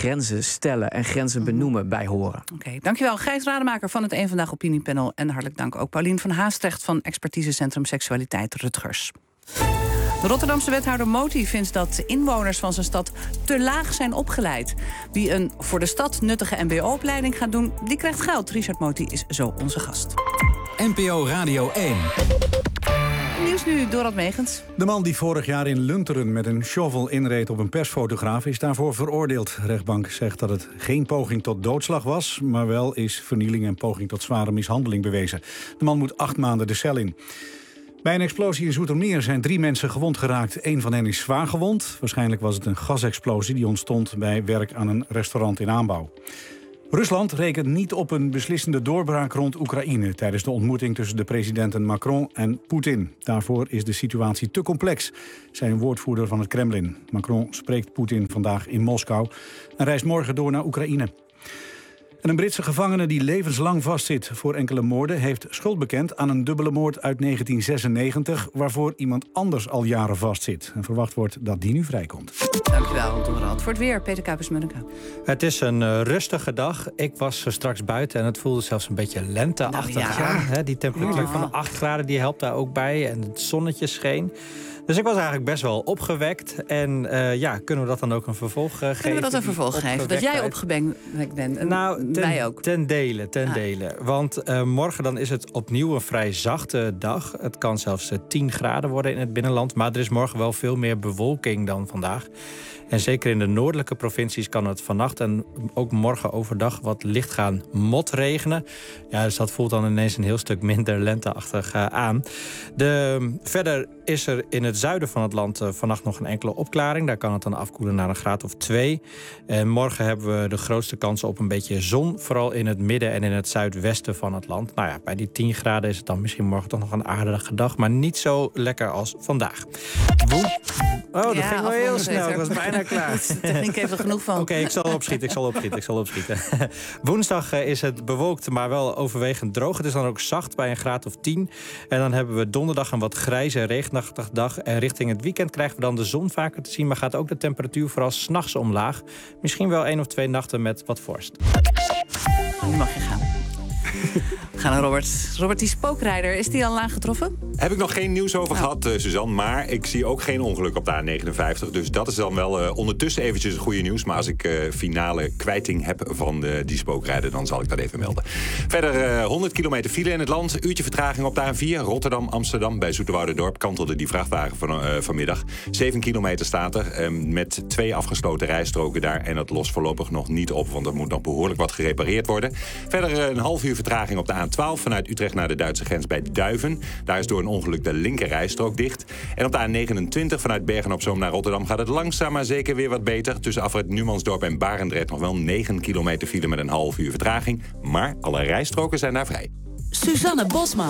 grenzen stellen en grenzen benoemen bij horen. Oké, dankjewel. Gijs Rademaker van het Eén Vandaag Opiniepanel. En hartelijk dank ook Paulien van Haastrecht van Expertisecentrum Seksualiteit Rutgers. De Rotterdamse wethouder Moti vindt dat inwoners van zijn stad te laag zijn opgeleid. Wie een voor de stad nuttige mbo-opleiding gaat doen, die krijgt geld. Richard Moti is zo onze gast. NPO Radio 1. Nieuws nu, Dorad Megens. De man die vorig jaar in Lunteren met een shovel inreed op een persfotograaf is daarvoor veroordeeld. De rechtbank zegt dat het geen poging tot doodslag was, maar wel is vernieling en poging tot zware mishandeling bewezen. De man moet 8 maanden de cel in. Bij een explosie in Zoetermeer zijn 3 mensen gewond geraakt. 1 van hen is zwaar gewond. Waarschijnlijk was het een gasexplosie die ontstond bij werk aan een restaurant in aanbouw. Rusland rekent niet op een beslissende doorbraak rond Oekraïne tijdens de ontmoeting tussen de presidenten Macron en Poetin. Daarvoor is de situatie te complex, zei een woordvoerder van het Kremlin. Macron spreekt Poetin vandaag in Moskou en reist morgen door naar Oekraïne. En een Britse gevangene die levenslang vastzit voor enkele moorden heeft schuld bekend aan een dubbele moord uit 1996... waarvoor iemand anders al jaren vastzit. En verwacht wordt dat die nu vrijkomt. Dankjewel, Dorad. Voor het weer, Peter Kuipers-Munneke. Het is een rustige dag. Ik was straks buiten en het voelde zelfs een beetje lenteachtig aan. Die temperatuur van 8 graden die helpt daar ook bij en het zonnetje scheen. Dus ik was eigenlijk best wel opgewekt. En kunnen we dat dan ook een vervolg geven? Kunnen we dat een vervolg geven? Dat jij opgewekt bent en wij ook? Ten dele. Want morgen dan is het opnieuw een vrij zachte dag. Het kan zelfs 10 graden worden in het binnenland. Maar er is morgen wel veel meer bewolking dan vandaag. En zeker in de noordelijke provincies kan het vannacht en ook morgen overdag wat licht gaan motregenen. Ja, dus dat voelt dan ineens een heel stuk minder lenteachtig aan. Verder is er in het zuiden van het land vannacht nog een enkele opklaring. Daar kan het dan afkoelen naar een graad of 2. En morgen hebben we de grootste kans op een beetje zon. Vooral in het midden en in het zuidwesten van het land. Nou ja, bij die 10 graden is het dan misschien morgen toch nog een aardige dag. Maar niet zo lekker als vandaag. Dat ging wel heel snel. Ik was bijna klaar. De techniek heeft er genoeg van. Oké, ik zal opschieten. Woensdag is het bewolkt, maar wel overwegend droog. Het is dan ook zacht bij een graad of 10. En dan hebben we donderdag een wat grijze, regenachtige dag. En richting het weekend krijgen we dan de zon vaker te zien. Maar gaat ook de temperatuur vooral 's nachts omlaag. Misschien wel 1 of 2 nachten met wat vorst. Nu mag je gaan. We gaan naar Robert. Robert, die spookrijder, is die al aangetroffen? Heb ik nog geen nieuws over gehad, Suzanne. Maar ik zie ook geen ongeluk op de A59. Dus dat is dan wel ondertussen eventjes het goede nieuws. Maar als ik finale kwijting heb van die spookrijder, dan zal ik dat even melden. Verder 100 kilometer file in het land. Uurtje vertraging op de A4. Rotterdam-Amsterdam. Bij Zoeterwouderdorp kantelde die vrachtwagen vanmiddag. 7 kilometer staat er. Met 2 afgesloten rijstroken daar. En dat lost voorlopig nog niet op. Want er moet nog behoorlijk wat gerepareerd worden. Verder een half uur vertraging op de A12. Vanuit Utrecht naar de Duitse grens bij Duiven. Daar is door een ongeluk de linker rijstrook dicht. En op de A29 vanuit Bergen-op-Zoom naar Rotterdam gaat het langzaam maar zeker weer wat beter. Tussen afrit Numansdorp en Barendrecht nog wel 9 kilometer file met een half uur vertraging. Maar alle rijstroken zijn daar vrij. Suzanne Bosman.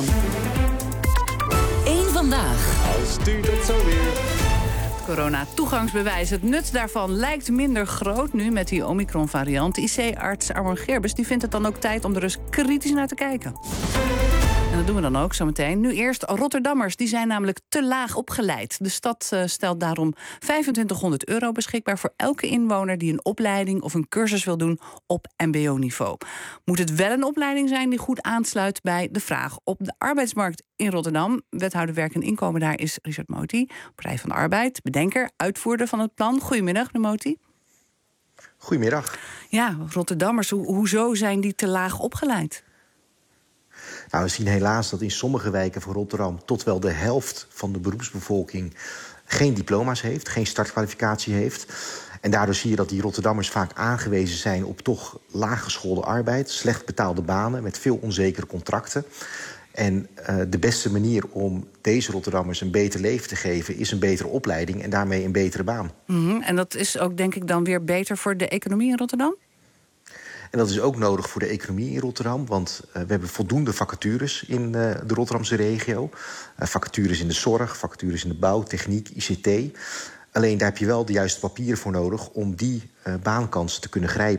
Eén Vandaag. Stuurt het zo weer. Corona-toegangsbewijs. Het nut daarvan lijkt minder groot nu met die Omicron-variant. IC-arts Armand Gerbes die vindt het dan ook tijd om er eens kritisch naar te kijken. En dat doen we dan ook zometeen. Nu eerst Rotterdammers, die zijn namelijk te laag opgeleid. De stad stelt daarom €2500 beschikbaar voor elke inwoner die een opleiding of een cursus wil doen op mbo-niveau. Moet het wel een opleiding zijn die goed aansluit bij de vraag op de arbeidsmarkt in Rotterdam. Wethouder Werk en Inkomen daar is Richard Moti, Partij van de Arbeid, bedenker, uitvoerder van het plan. Goedemiddag, meneer Moti. Goedemiddag. Ja, Rotterdammers, hoezo zijn die te laag opgeleid? Nou, we zien helaas dat in sommige wijken van Rotterdam tot wel de helft van de beroepsbevolking geen diploma's heeft, geen startkwalificatie heeft. En daardoor zie je dat die Rotterdammers vaak aangewezen zijn op toch laaggeschoolde arbeid, slecht betaalde banen met veel onzekere contracten. En de beste manier om deze Rotterdammers een beter leven te geven is een betere opleiding en daarmee een betere baan. En dat is ook denk ik dan weer beter voor de economie in Rotterdam? En dat is ook nodig voor de economie in Rotterdam. Want we hebben voldoende vacatures in de Rotterdamse regio. Vacatures in de zorg, vacatures in de bouw, techniek, ICT. Alleen daar heb je wel de juiste papieren voor nodig om die baankansen te kunnen grijpen.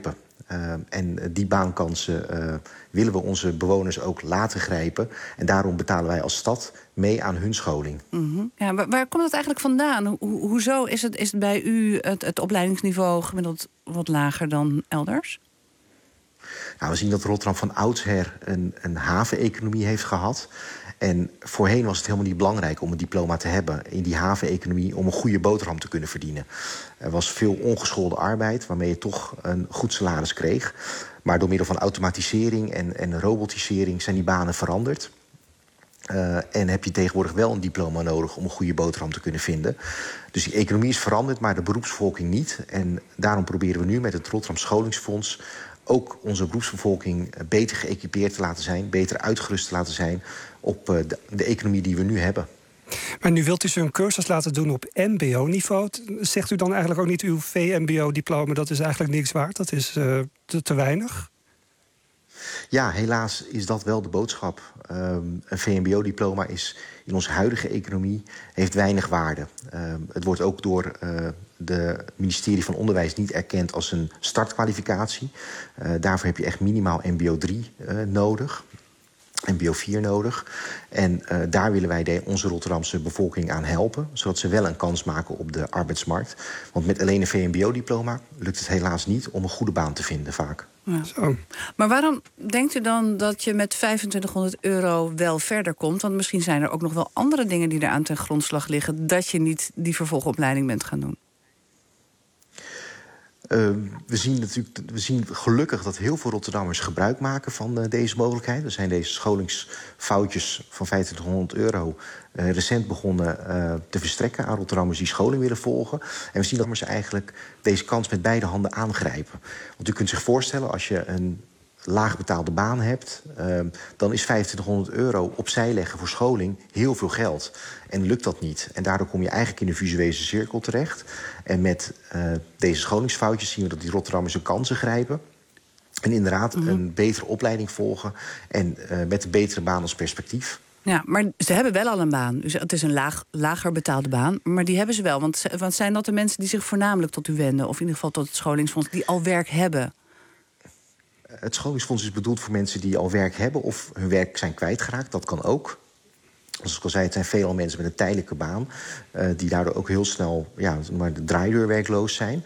En die baankansen willen we onze bewoners ook laten grijpen. En daarom betalen wij als stad mee aan hun scholing. Mm-hmm. Ja, waar komt dat eigenlijk vandaan? Hoezo is het bij u het opleidingsniveau gemiddeld wat lager dan elders? Nou, we zien dat Rotterdam van oudsher een haveneconomie heeft gehad. En voorheen was het helemaal niet belangrijk om een diploma te hebben in die haveneconomie om een goede boterham te kunnen verdienen. Er was veel ongeschoolde arbeid waarmee je toch een goed salaris kreeg. Maar door middel van automatisering en robotisering zijn die banen veranderd. En heb je tegenwoordig wel een diploma nodig om een goede boterham te kunnen vinden. Dus die economie is veranderd, maar de beroepsbevolking niet. En daarom proberen we nu met het Rotterdam Scholingsfonds ook onze beroepsbevolking beter geëquipeerd te laten zijn, beter uitgerust te laten zijn op de economie die we nu hebben. Maar nu wilt u ze een cursus laten doen op mbo-niveau. Zegt u dan eigenlijk ook niet uw VMBO-diploma, dat is eigenlijk niks waard? Dat is te weinig? Ja, helaas is dat wel de boodschap. Een VMBO-diploma is in onze huidige economie heeft weinig waarde. Het wordt ook door het ministerie van Onderwijs niet erkend als een startkwalificatie. Daarvoor heb je echt minimaal MBO 3 nodig. MBO 4 nodig. En daar willen wij onze Rotterdamse bevolking aan helpen, zodat ze wel een kans maken op de arbeidsmarkt. Want met alleen een VMBO-diploma lukt het helaas niet om een goede baan te vinden vaak. Ja. Zo. Maar waarom denkt u dan dat je met €2500 wel verder komt? Want misschien zijn er ook nog wel andere dingen die er aan ten grondslag liggen, dat je niet die vervolgopleiding bent gaan doen. We zien gelukkig dat heel veel Rotterdammers gebruik maken van deze mogelijkheid. We zijn deze scholingsfoutjes van €2500 recent begonnen te verstrekken aan Rotterdammers die scholing willen volgen. En we zien dat ze eigenlijk deze kans met beide handen aangrijpen. Want u kunt zich voorstellen, als je een laag betaalde baan hebt, dan is €2500 opzij leggen voor scholing heel veel geld. En lukt dat niet. En daardoor kom je eigenlijk in een visuele cirkel terecht. En met deze scholingsfoutjes zien we dat die Rotterdammers hun kansen grijpen. En inderdaad een betere opleiding volgen. En met een betere baan als perspectief. Ja, maar ze hebben wel al een baan. Dus het is een lager betaalde baan, maar die hebben ze wel. Want zijn dat de mensen die zich voornamelijk tot u wenden, of in ieder geval tot het scholingsfonds, die al werk hebben? Het scholingsfonds is bedoeld voor mensen die al werk hebben of hun werk zijn kwijtgeraakt. Dat kan ook. Zoals ik al zei, het zijn veelal mensen met een tijdelijke baan, die daardoor ook heel snel de draaideur werkloos zijn.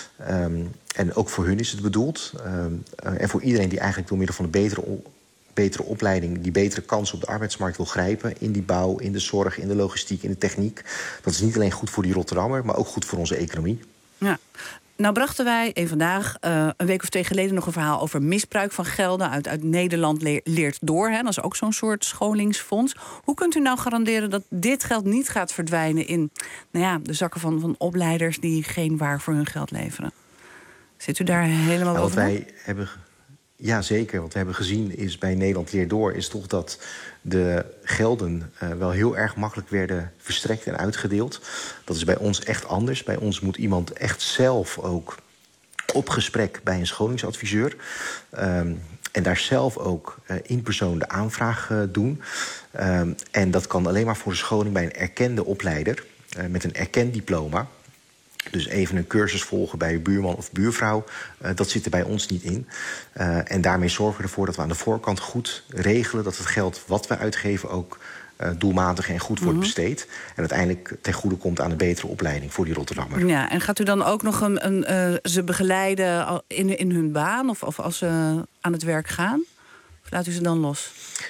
En ook voor hun is het bedoeld. En voor iedereen die eigenlijk door middel van een betere opleiding die betere kansen op de arbeidsmarkt wil grijpen, in die bouw, in de zorg, in de logistiek, in de techniek. Dat is niet alleen goed voor die Rotterdammer, maar ook goed voor onze economie. Ja. Nou brachten wij vandaag, een week of 2 geleden, nog een verhaal over misbruik van gelden uit Nederland leert door. Hè? Dat is ook zo'n soort scholingsfonds. Hoe kunt u nou garanderen dat dit geld niet gaat verdwijnen in de zakken van opleiders die geen waar voor hun geld leveren? Zit u daar helemaal over? Ja, zeker. Wat we hebben gezien is bij Nederland leert door is toch dat de gelden wel heel erg makkelijk werden verstrekt en uitgedeeld. Dat is bij ons echt anders. Bij ons moet iemand echt zelf ook op gesprek bij een scholingsadviseur. En daar zelf ook in persoon de aanvraag doen. En dat kan alleen maar voor de scholing bij een erkende opleider met een erkend diploma. Dus even een cursus volgen bij je buurman of buurvrouw, dat zit er bij ons niet in. En daarmee zorgen we ervoor dat we aan de voorkant goed regelen dat het geld wat we uitgeven ook doelmatig en goed wordt besteed. En uiteindelijk ten goede komt aan een betere opleiding voor die Rotterdammer. Ja, en gaat u dan ook nog ze begeleiden in hun baan of als ze aan het werk gaan? Of laat u ze dan los?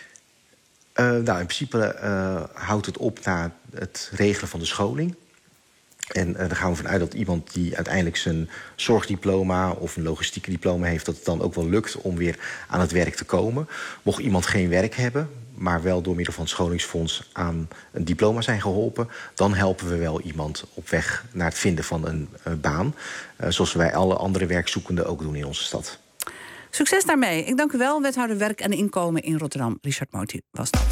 In principe houdt het op na het regelen van de scholing. En daar gaan we vanuit dat iemand die uiteindelijk zijn zorgdiploma of een logistieke diploma heeft, dat het dan ook wel lukt om weer aan het werk te komen. Mocht iemand geen werk hebben, maar wel door middel van het scholingsfonds aan een diploma zijn geholpen, dan helpen we wel iemand op weg naar het vinden van een baan. Zoals wij alle andere werkzoekenden ook doen in onze stad. Succes daarmee. Ik dank u wel, wethouder Werk en Inkomen in Rotterdam. Richard Moti was dat.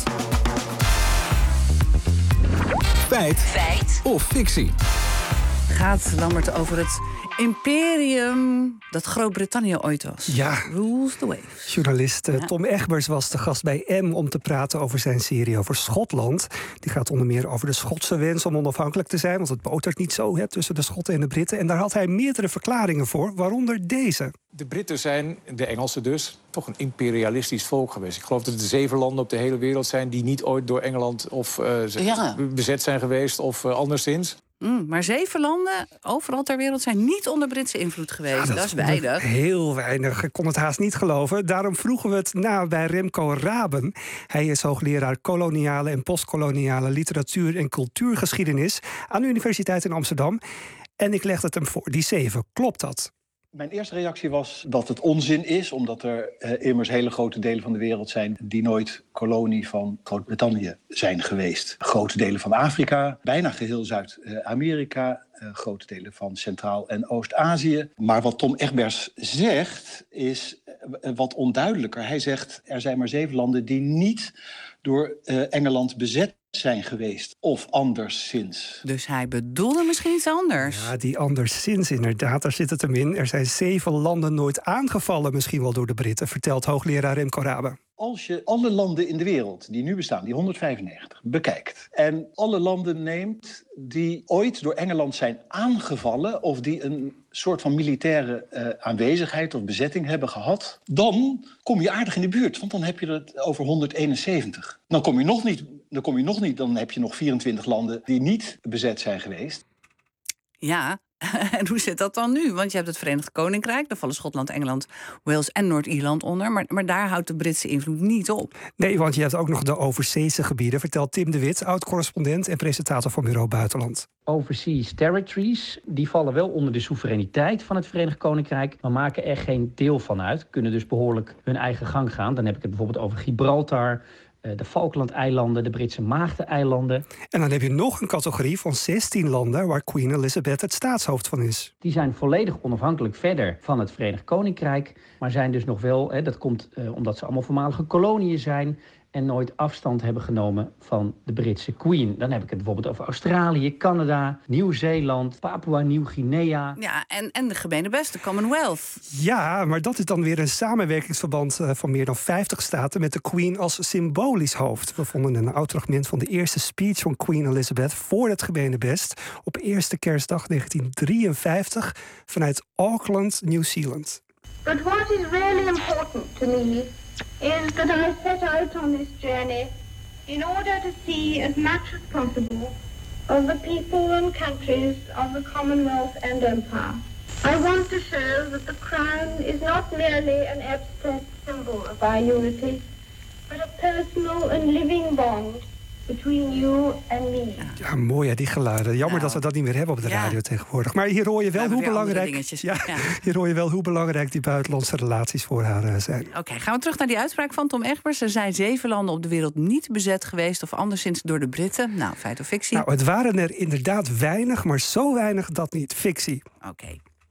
Feit of fictie? Gaat, Lambert, over het imperium dat Groot-Brittannië ooit was. Ja. Rules the waves. Journalist Tom Egbers was te gast bij M om te praten over zijn serie over Schotland. Die gaat onder meer over de Schotse wens om onafhankelijk te zijn, want het botert niet zo tussen de Schotten en de Britten. En daar had hij meerdere verklaringen voor, waaronder deze. De Britten zijn, de Engelsen dus, toch een imperialistisch volk geweest. Ik geloof dat er 7 landen op de hele wereld zijn die niet ooit door Engeland of bezet zijn geweest of anderszins. Maar 7 landen overal ter wereld zijn niet onder Britse invloed geweest. Ja, dat is weinig. Heel weinig. Ik kon het haast niet geloven. Daarom vroegen we het na bij Remco Raben. Hij is hoogleraar koloniale en postkoloniale literatuur en cultuurgeschiedenis aan de Universiteit in Amsterdam. En ik legde het hem voor. Die 7, klopt dat? Mijn eerste reactie was dat het onzin is, omdat er immers hele grote delen van de wereld zijn die nooit kolonie van Groot-Brittannië zijn geweest. Grote delen van Afrika, bijna geheel Zuid-Amerika, grote delen van Centraal- en Oost-Azië. Maar wat Tom Egbers zegt is wat onduidelijker. Hij zegt er zijn maar 7 landen die niet door Engeland bezet zijn geweest. Of anderszins. Dus hij bedoelde misschien iets anders. Ja, die anderszins inderdaad, daar zit het hem in. Er zijn 7 landen nooit aangevallen, misschien wel door de Britten, vertelt hoogleraar Remco Raben. Als je alle landen in de wereld die nu bestaan, die 195, bekijkt en alle landen neemt die ooit door Engeland zijn aangevallen of die een soort van militaire aanwezigheid of bezetting hebben gehad, dan kom je aardig in de buurt, want dan heb je het over 171. Dan kom je nog niet, dan heb je nog 24 landen die niet bezet zijn geweest. Ja, en hoe zit dat dan nu? Want je hebt het Verenigd Koninkrijk, daar vallen Schotland, Engeland, Wales en Noord-Ierland onder. Maar daar houdt de Britse invloed niet op. Nee, want je hebt ook nog de overzeese gebieden, vertelt Tim de Wit, oud-correspondent en presentator van Bureau Buitenland. Overseas territories, die vallen wel onder de soevereiniteit van het Verenigd Koninkrijk, maar maken er geen deel van uit. Kunnen dus behoorlijk hun eigen gang gaan. Dan heb ik het bijvoorbeeld over Gibraltar, de Falklandeilanden, de Britse Maagdeneilanden. En dan heb je nog een categorie van 16 landen waar Queen Elizabeth het staatshoofd van is. Die zijn volledig onafhankelijk verder van het Verenigd Koninkrijk, maar zijn dus nog wel, dat komt omdat ze allemaal voormalige koloniën zijn en nooit afstand hebben genomen van de Britse Queen. Dan heb ik het bijvoorbeeld over Australië, Canada, Nieuw-Zeeland, Papua-Nieuw-Guinea. Ja, en de gemene best, de Commonwealth. Ja, maar dat is dan weer een samenwerkingsverband van meer dan 50 staten met de Queen als symbolisch hoofd. We vonden een oud fragment van de eerste speech van Queen Elizabeth voor het gemene best op eerste kerstdag 1953 vanuit Auckland, Nieuw-Zeeland. But what is really important to me is that I set out on this journey in order to see as much as possible of the people and countries of the Commonwealth and Empire. I want to show that the crown is not merely an abstract symbol of our unity, but a personal and living bond between you and me. Ja, mooi hè, die geluiden. Jammer dat we dat niet meer hebben op de radio tegenwoordig. Maar hier hoor je wel hoe belangrijk. Hier hoor je wel hoe belangrijk die buitenlandse relaties voor haar zijn. Oké, gaan we terug naar die uitspraak van Tom Egbers. Er zijn 7 landen op de wereld niet bezet geweest of anderszins door de Britten. Nou, feit of fictie? Nou, het waren er inderdaad weinig, maar zo weinig dat niet. Fictie. Oké.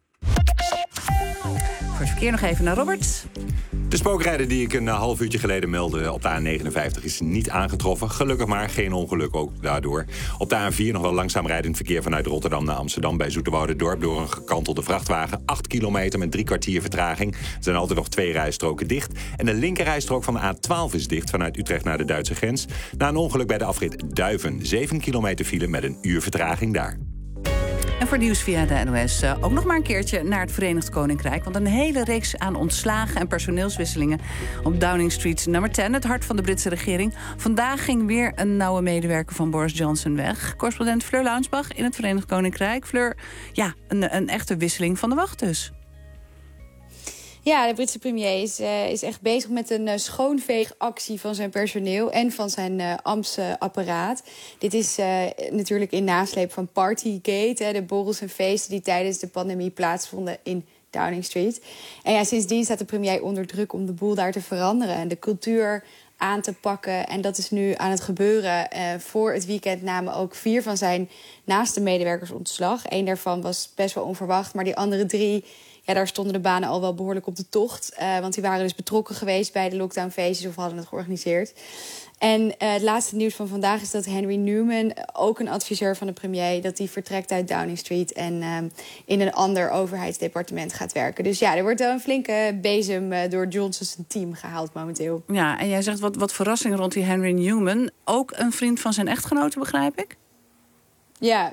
Voor het verkeer nog even naar Robert. De spookrijder die ik een half uurtje geleden meldde op de A59 is niet aangetroffen. Gelukkig maar, geen ongeluk ook daardoor. Op de A4 nog wel langzaam rijdend verkeer vanuit Rotterdam naar Amsterdam bij Zoeterwouderdorp door een gekantelde vrachtwagen. 8 kilometer met 3 kwartier vertraging. Er zijn altijd nog 2 rijstroken dicht. En de linkerrijstrook van de A12 is dicht vanuit Utrecht naar de Duitse grens. Na een ongeluk bij de afrit Duiven. 7 kilometer file met een uur vertraging daar. En voor nieuws via de NOS ook nog maar een keertje naar het Verenigd Koninkrijk. Want een hele reeks aan ontslagen en personeelswisselingen op Downing Street nummer 10, het hart van de Britse regering. Vandaag ging weer een nauwe medewerker van Boris Johnson weg. Correspondent Fleur Launsbach in het Verenigd Koninkrijk. Fleur, ja, een echte wisseling van de wacht dus. Ja, de Britse premier is echt bezig met een schoonveegactie van zijn personeel en van zijn ambtsapparaat. Dit is natuurlijk in nasleep van Partygate, de borrels en feesten die tijdens de pandemie plaatsvonden in Downing Street. En ja, sindsdien staat de premier onder druk om de boel daar te veranderen en de cultuur aan te pakken. En dat is nu aan het gebeuren. Voor het weekend namen ook 4 van zijn naaste medewerkers ontslag. 1 daarvan was best wel onverwacht, maar die andere 3... ja, daar stonden de banen al wel behoorlijk op de tocht. Want die waren dus betrokken geweest bij de lockdownfeestjes of hadden het georganiseerd. En het laatste nieuws van vandaag is dat Henry Newman, ook een adviseur van de premier, dat hij vertrekt uit Downing Street en in een ander overheidsdepartement gaat werken. Dus ja, er wordt wel een flinke bezem door Johnson's team gehaald momenteel. Ja, en jij zegt wat verrassing rond die Henry Newman. Ook een vriend van zijn echtgenote, begrijp ik? Ja,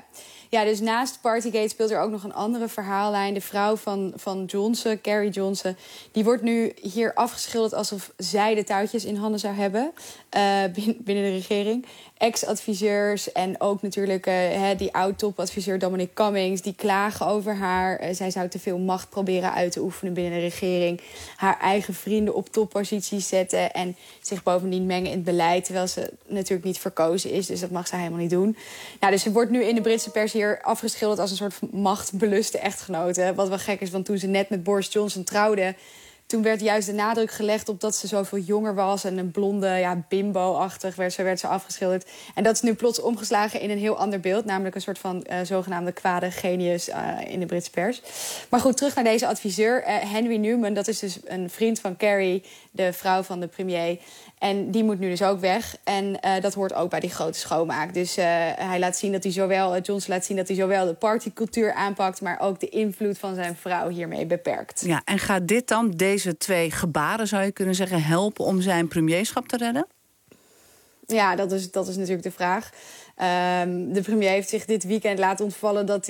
Ja, dus naast Partygate speelt er ook nog een andere verhaallijn. De vrouw van Johnson, Carrie Johnson, die wordt nu hier afgeschilderd alsof zij de touwtjes in handen zou hebben binnen de regering. Ex-adviseurs en ook natuurlijk die oud-topadviseur Dominic Cummings, die klagen over haar. Zij zou te veel macht proberen uit te oefenen binnen de regering. Haar eigen vrienden op topposities zetten en zich bovendien mengen in het beleid, terwijl ze natuurlijk niet verkozen is. Dus dat mag ze helemaal niet doen. Nou, dus ze wordt nu in de Britse pers hier afgeschilderd als een soort machtbeluste echtgenote. Wat wel gek is, want toen ze net met Boris Johnson trouwde, toen werd juist de nadruk gelegd op dat ze zoveel jonger was en een blonde, bimbo-achtig werd ze afgeschilderd. En dat is nu plots omgeslagen in een heel ander beeld, namelijk een soort van zogenaamde kwade genius in de Britse pers. Maar goed, terug naar deze adviseur. Henry Newman, dat is dus een vriend van Carrie, de vrouw van de premier. En die moet nu dus ook weg. En dat hoort ook bij die grote schoonmaak. Dus hij laat zien dat Johnson laat zien dat hij zowel de partycultuur aanpakt, maar ook de invloed van zijn vrouw hiermee beperkt. Ja, en gaat dit dan, deze twee gebaren zou je kunnen zeggen, helpen om zijn premierschap te redden? Ja, dat is natuurlijk de vraag. De premier heeft zich dit weekend laten ontvallen dat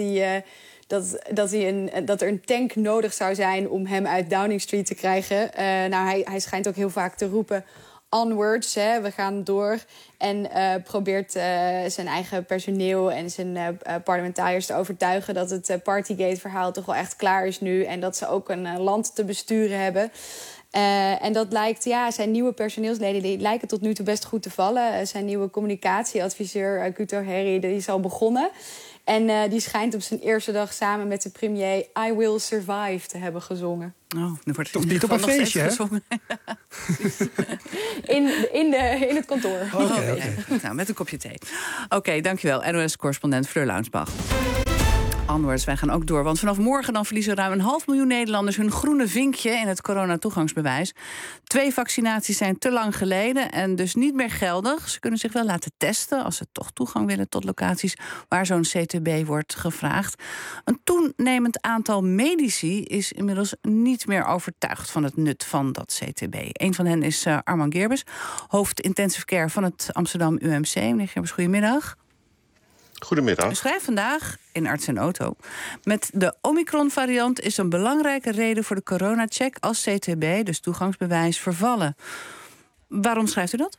er een tank nodig zou zijn om hem uit Downing Street te krijgen. Hij schijnt ook heel vaak te roepen onwards, we gaan door. En probeert zijn eigen personeel en zijn parlementariërs te overtuigen dat het Partygate-verhaal toch wel echt klaar is nu. En dat ze ook een land te besturen hebben. En dat lijkt, zijn nieuwe personeelsleden die lijken tot nu toe best goed te vallen. Zijn nieuwe communicatieadviseur, Guto Harry, die is al begonnen. En die schijnt op zijn eerste dag samen met de premier I Will Survive te hebben gezongen. Oh, nu wordt toch niet op een feestje, hè? in het kantoor. Okay. Nou, met een kopje thee. Oké, dankjewel. NOS-correspondent Fleur Launsbach. Onwards, wij gaan ook door. Want vanaf morgen dan verliezen ruim 500.000 Nederlanders hun groene vinkje in het coronatoegangsbewijs. 2 vaccinaties zijn te lang geleden en dus niet meer geldig. Ze kunnen zich wel laten testen als ze toch toegang willen tot locaties waar zo'n CTB wordt gevraagd. Een toenemend aantal medici is inmiddels niet meer overtuigd van het nut van dat CTB. Een van hen is Arman Geerbes, hoofd intensive care van het Amsterdam UMC. Meneer Geerbes, goedemiddag. Goedemiddag. U schrijft vandaag in Arts en Auto: met de Omicron-variant is een belangrijke reden voor de coronacheck als CTB, dus toegangsbewijs, vervallen. Waarom schrijft u dat?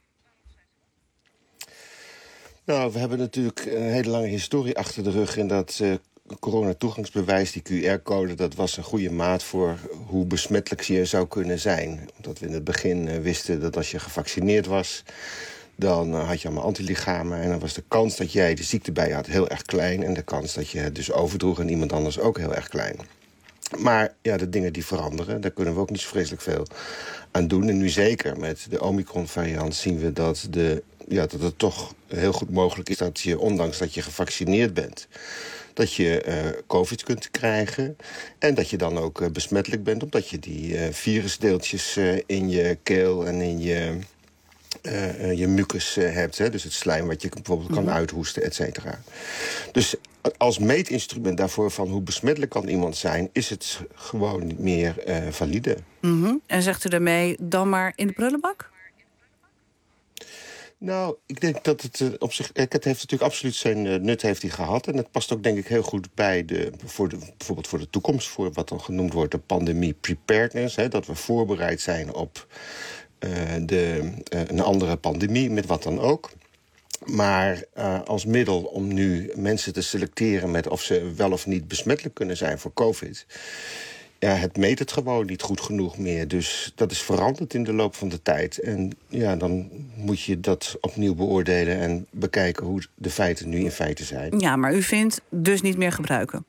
Nou, we hebben natuurlijk een hele lange historie achter de rug in dat coronatoegangsbewijs, die QR-code, dat was een goede maat voor hoe besmettelijk je zou kunnen zijn. Omdat we in het begin wisten dat als je gevaccineerd was, dan had je allemaal antilichamen en dan was de kans dat jij de ziekte bij je had heel erg klein en de kans dat je het dus overdroeg aan iemand anders ook heel erg klein. Maar ja, de dingen die veranderen, daar kunnen we ook niet zo vreselijk veel aan doen. En nu zeker met de Omicron-variant zien we dat het toch heel goed mogelijk is dat je, ondanks dat je gevaccineerd bent, dat je COVID kunt krijgen en dat je dan ook besmettelijk bent, omdat je die virusdeeltjes in je keel en in je mucus hebt. Hè? Dus het slijm wat je bijvoorbeeld kan uithoesten, et cetera. Dus als meetinstrument daarvoor van hoe besmettelijk kan iemand zijn, is het gewoon niet meer valide. En zegt u daarmee dan maar in de prullenbak? Nou, ik denk dat het op zich, het heeft natuurlijk absoluut zijn nut heeft hij gehad. En het past ook denk ik heel goed bij bijvoorbeeld voor de toekomst, voor wat dan genoemd wordt de pandemie preparedness. Hè, dat we voorbereid zijn op een andere pandemie, met wat dan ook. Maar als middel om nu mensen te selecteren met of ze wel of niet besmettelijk kunnen zijn voor COVID, ja, het meet het gewoon niet goed genoeg meer. Dus dat is veranderd in de loop van de tijd. En ja, dan moet je dat opnieuw beoordelen en bekijken hoe de feiten nu in feite zijn. Ja, maar u vindt dus niet meer gebruiken?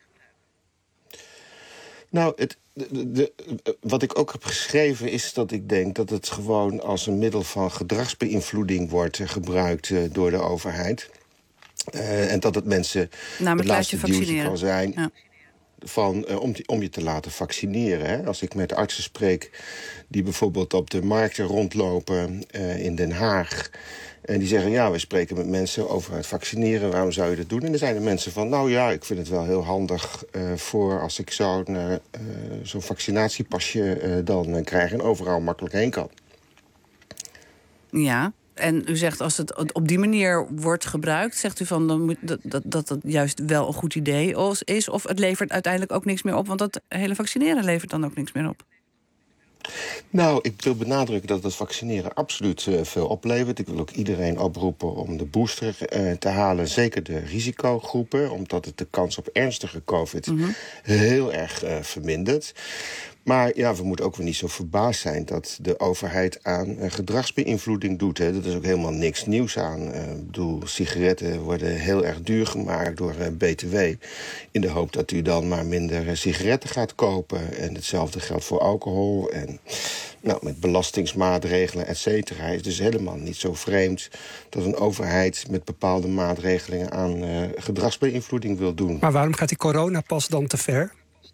Nou, wat ik ook heb geschreven is dat ik denk dat het gewoon als een middel van gedragsbeïnvloeding wordt gebruikt door de overheid. En dat het mensen het laatste duwtje kan zijn. Ja. Om je te laten vaccineren. Hè? Als ik met artsen spreek die bijvoorbeeld op de markten rondlopen in Den Haag, en die zeggen, ja, we spreken met mensen over het vaccineren, waarom zou je dat doen? En dan zijn er mensen van, nou ja, ik vind het wel heel handig voor als ik zo'n vaccinatiepasje dan krijg en overal makkelijk heen kan. Ja, En u zegt als het op die manier wordt gebruikt, zegt u van dan moet dat juist wel een goed idee is. Of het levert uiteindelijk ook niks meer op, want dat hele vaccineren levert dan ook niks meer op. Nou, ik wil benadrukken dat het vaccineren absoluut veel oplevert. Ik wil ook iedereen oproepen om de booster te halen. Zeker de risicogroepen, omdat het de kans op ernstige COVID heel erg vermindert. Maar ja, we moeten ook weer niet zo verbaasd zijn dat de overheid aan gedragsbeïnvloeding doet. Hè. Dat is ook helemaal niks nieuws aan. Ik bedoel, sigaretten worden heel erg duur gemaakt door BTW. In de hoop dat u dan maar minder sigaretten gaat kopen. En hetzelfde geldt voor alcohol. En met belastingsmaatregelen, et cetera. Het is dus helemaal niet zo vreemd dat een overheid met bepaalde maatregelingen aan gedragsbeïnvloeding wil doen. Maar waarom gaat die coronapas dan te ver?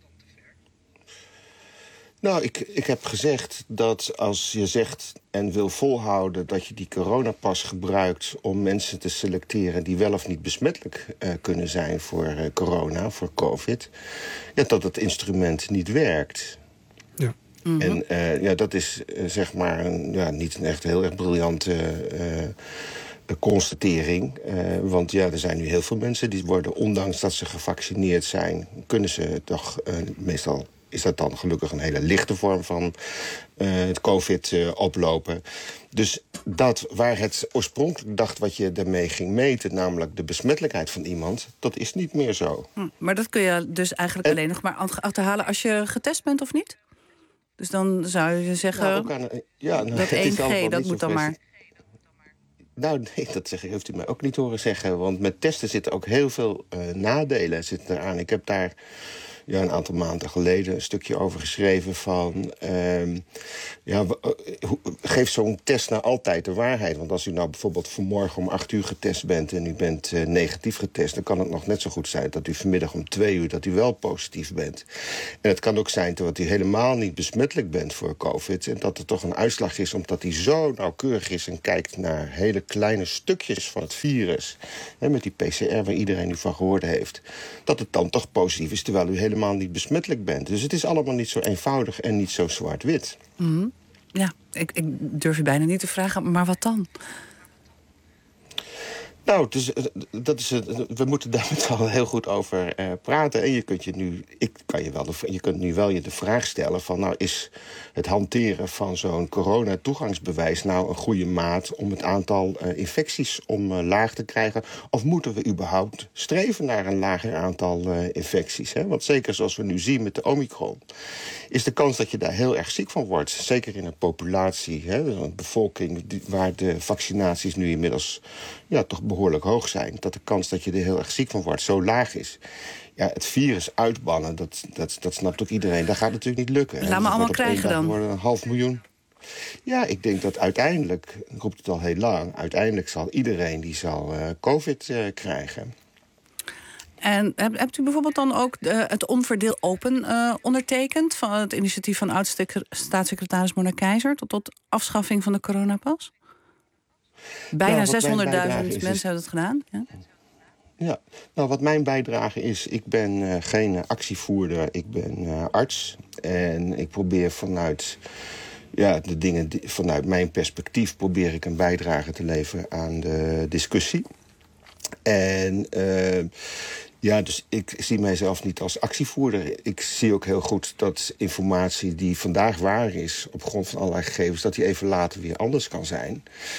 Nou, ik heb gezegd dat als je zegt en wil volhouden dat je die coronapas gebruikt om mensen te selecteren die wel of niet besmettelijk kunnen zijn voor corona, voor COVID, dat het instrument niet werkt. Ja. En dat is zeg maar niet een echt heel erg briljante constatering. Want er zijn nu heel veel mensen die worden, ondanks dat ze gevaccineerd zijn, kunnen ze toch meestal, is dat dan gelukkig een hele lichte vorm van het COVID oplopen. Dus dat waar het oorspronkelijk dacht wat je daarmee ging meten, namelijk de besmettelijkheid van iemand, dat is niet meer zo. Maar dat kun je dus eigenlijk alleen nog maar achterhalen als je getest bent of niet? Dus dan zou je zeggen, dat 1G, dat moet dan maar. Nou, nee, dat heeft u mij ook niet horen zeggen. Want met testen zitten ook heel veel nadelen zitten eraan. Ik heb daar een aantal maanden geleden een stukje over geschreven van geeft zo'n test nou altijd de waarheid? Want als u nou bijvoorbeeld vanmorgen om 8 uur getest bent en u bent negatief getest, dan kan het nog net zo goed zijn dat u vanmiddag om 2 uur dat u wel positief bent. En het kan ook zijn dat u helemaal niet besmettelijk bent voor COVID en dat er toch een uitslag is omdat hij zo nauwkeurig is en kijkt naar hele kleine stukjes van het virus, met die PCR waar iedereen nu van gehoord heeft, dat het dan toch positief is terwijl u helemaal niet besmettelijk bent. Dus het is allemaal niet zo eenvoudig en niet zo zwart-wit. Ja, ik durf u bijna niet te vragen, maar wat dan? Nou, dus, we moeten daar met z'n allen heel goed over praten. En je kunt nu wel de vraag stellen van, nou, is het hanteren van zo'n coronatoegangsbewijs nou een goede maat om het aantal infecties laag te krijgen? Of moeten we überhaupt streven naar een lager aantal infecties? Hè? Want zeker zoals we nu zien met de Omicron, is de kans dat je daar heel erg ziek van wordt, zeker in een populatie, een bevolking waar de vaccinaties nu inmiddels toch behoorlijk hoog zijn, dat de kans dat je er heel erg ziek van wordt zo laag is. Ja, het virus uitbannen, dat snapt ook iedereen. Dat gaat natuurlijk niet lukken. Laat me allemaal krijgen dan. Worden 500.000. Ja, ik denk dat uiteindelijk, ik roep het al heel lang, uiteindelijk zal iedereen die zal COVID krijgen. En hebt u bijvoorbeeld dan ook het onverdeel open ondertekend van het initiatief van oud-staatssecretaris Mona Keizer tot afschaffing van de coronapas? Bijna 600.000 mensen hebben het gedaan. Ja, nou wat mijn bijdrage is, ik ben geen actievoerder, ik ben arts. En ik probeer vanuit de dingen, vanuit mijn perspectief probeer ik een bijdrage te leveren aan de discussie. En dus ik zie mijzelf niet als actievoerder. Ik zie ook heel goed dat informatie die vandaag waar is, op grond van allerlei gegevens, dat die even later weer anders kan zijn.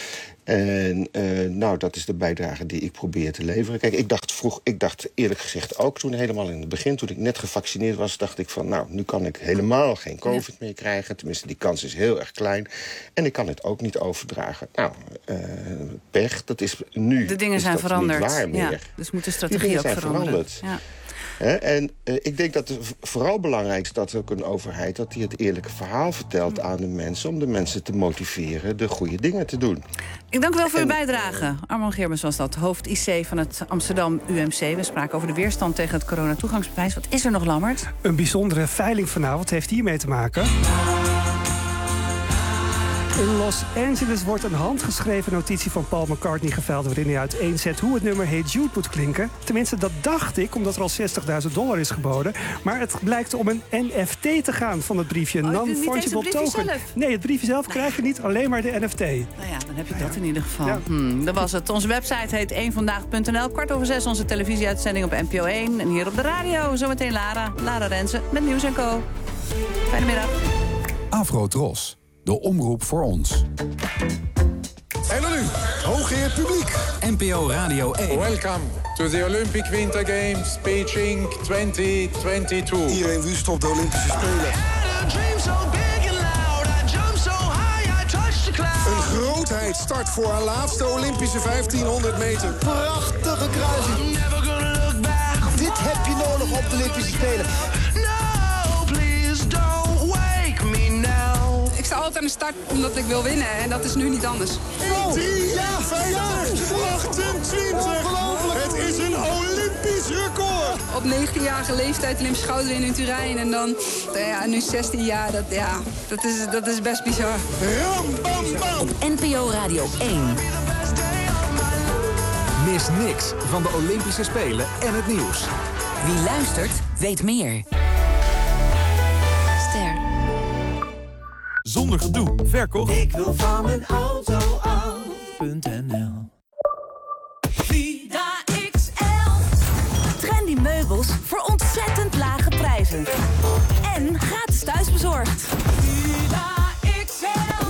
En dat is de bijdrage die ik probeer te leveren. Kijk, ik dacht eerlijk gezegd ook toen helemaal in het begin, toen ik net gevaccineerd was, dacht ik van, nou, nu kan ik helemaal geen COVID meer krijgen. Tenminste, die kans is heel erg klein. En ik kan het ook niet overdragen. Nou, pech, dat is nu. De dingen zijn veranderd. Niet waar meer. Ja, dus moet de strategie ook veranderen. Ja. En ik denk dat het vooral belangrijk is dat ook een overheid dat die het eerlijke verhaal vertelt aan de mensen, om de mensen te motiveren de goede dingen te doen. Ik dank u wel voor uw bijdrage. Armand Geerbers was dat, hoofd IC van het Amsterdam UMC. We spraken over de weerstand tegen het coronatoegangsbewijs. Wat is er nog, Lammert? Een bijzondere veiling vanavond heeft hiermee te maken. In Los Angeles wordt een handgeschreven notitie van Paul McCartney geveild, waarin hij uiteenzet hoe het nummer Hey Jude moet klinken. Tenminste, dat dacht ik, omdat er al $60.000 is geboden. Maar het blijkt om een NFT te gaan van het briefje. Non-fungible token. Nee, het briefje zelf krijg je niet, alleen maar de NFT. Nou ja, dan heb je dat in ieder geval. Ja. Dat was het. Onze website heet 1vandaag.nl. 5:15 onze televisieuitzending op NPO 1. En hier op de radio zometeen Lara Rensen met Nieuws & Co. Fijne middag. Afro-Tros, de omroep voor ons. En dan nu, hooggeëerd publiek. NPO Radio 1. Welcome to the Olympic Winter Games Beijing 2022. Iedereen wust op de Olympische Spelen. Een grootheid start voor haar laatste Olympische 1500 meter. Prachtige kruising. Dit heb je nodig op de Olympische Spelen. Ik sta altijd aan de start omdat ik wil winnen en dat is nu niet anders. 3:50:28. Het is een Olympisch record. Op 19-jarige leeftijd Olympisch goud winnen in Turijn en dan nu 16 jaar. Dat is best bizar. Ram, bam, bam. Op NPO Radio 1. Mis niks van de Olympische Spelen en het nieuws. Wie luistert, weet meer. Ster. Zonder gedoe, verkocht. Ik wil van mijn auto af.nl. Vida XL. Trendy meubels voor ontzettend lage prijzen. En gratis thuisbezorgd. Vida XL.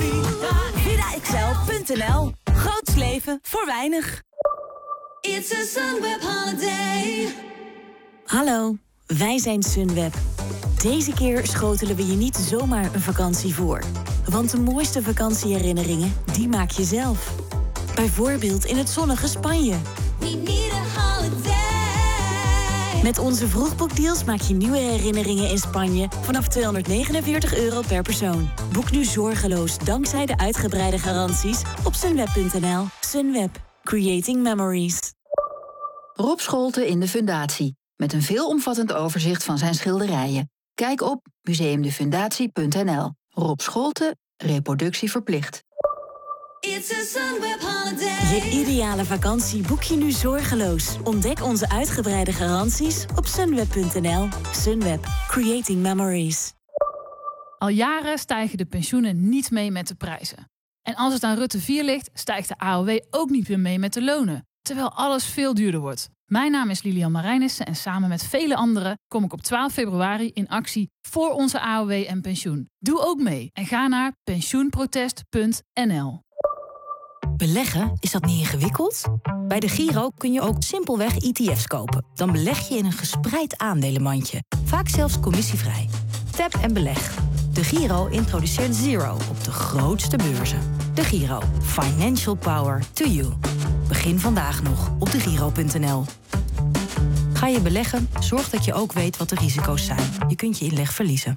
VidaXL.nl. Groots leven voor weinig. It's a Sunweb holiday. Hallo, wij zijn Sunweb. Deze keer schotelen we je niet zomaar een vakantie voor. Want de mooiste vakantieherinneringen, die maak je zelf. Bijvoorbeeld in het zonnige Spanje. We need a holiday. Met onze vroegboekdeals maak je nieuwe herinneringen in Spanje vanaf €249 per persoon. Boek nu zorgeloos dankzij de uitgebreide garanties op sunweb.nl. Sunweb. Creating memories. Rob Scholten in de Fundatie. Met een veelomvattend overzicht van zijn schilderijen. Kijk op museumdefundatie.nl. Rob Scholten, reproductie verplicht. It's a Sunweb holiday. Je ideale vakantie boek je nu zorgeloos. Ontdek onze uitgebreide garanties op sunweb.nl. Sunweb. Creating memories. Al jaren stijgen de pensioenen niet mee met de prijzen. En als het aan Rutte 4 ligt, stijgt de AOW ook niet meer mee met de lonen. Terwijl alles veel duurder wordt. Mijn naam is Lilian Marijnissen en samen met vele anderen kom ik op 12 februari in actie voor onze AOW en pensioen. Doe ook mee en ga naar pensioenprotest.nl. Beleggen, is dat niet ingewikkeld? Bij de Giro kun je ook simpelweg ETF's kopen. Dan beleg je in een gespreid aandelenmandje. Vaak zelfs commissievrij. Tap en beleg. De Giro introduceert Zero op de grootste beurzen. De Giro. Financial power to you. Begin vandaag nog op degiro.nl. Ga je beleggen? Zorg dat je ook weet wat de risico's zijn. Je kunt je inleg verliezen.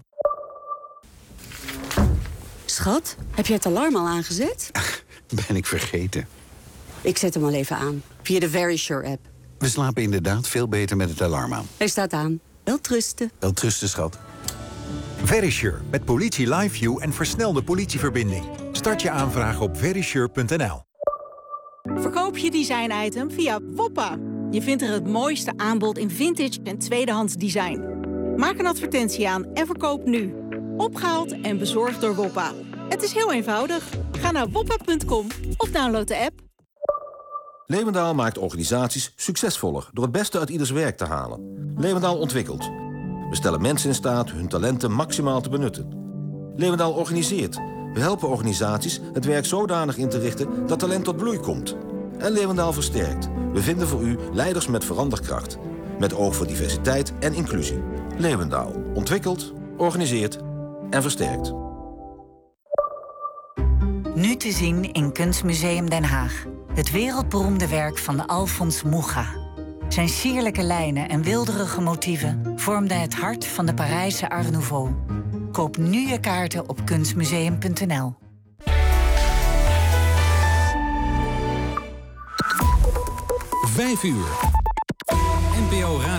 Schat, heb jij het alarm al aangezet? Ben ik vergeten. Ik zet hem al even aan, via de Verisure-app. We slapen inderdaad veel beter met het alarm aan. Hij staat aan. Welterusten. Welterusten, schat. Verisure, met politie LiveView en versnelde politieverbinding. Start je aanvraag op verisure.nl. Verkoop je design-item via Woppa. Je vindt er het mooiste aanbod in vintage en tweedehands design. Maak een advertentie aan en verkoop nu. Opgehaald en bezorgd door Woppa. Het is heel eenvoudig. Ga naar woppa.com of download de app. Lewendaal maakt organisaties succesvoller door het beste uit ieders werk te halen. Lewendaal ontwikkelt. We stellen mensen in staat hun talenten maximaal te benutten. Lewendaal organiseert. We helpen organisaties het werk zodanig in te richten dat talent tot bloei komt. En Lewendaal versterkt. We vinden voor u leiders met veranderkracht. Met oog voor diversiteit en inclusie. Lewendaal ontwikkelt, organiseert en versterkt. Nu te zien in Kunstmuseum Den Haag. Het wereldberoemde werk van de Alfons Mucha. Zijn sierlijke lijnen en wilderige motieven vormden het hart van de Parijse Art Nouveau. Koop nu je kaarten op kunstmuseum.nl. Vijf uur. NPO Radio.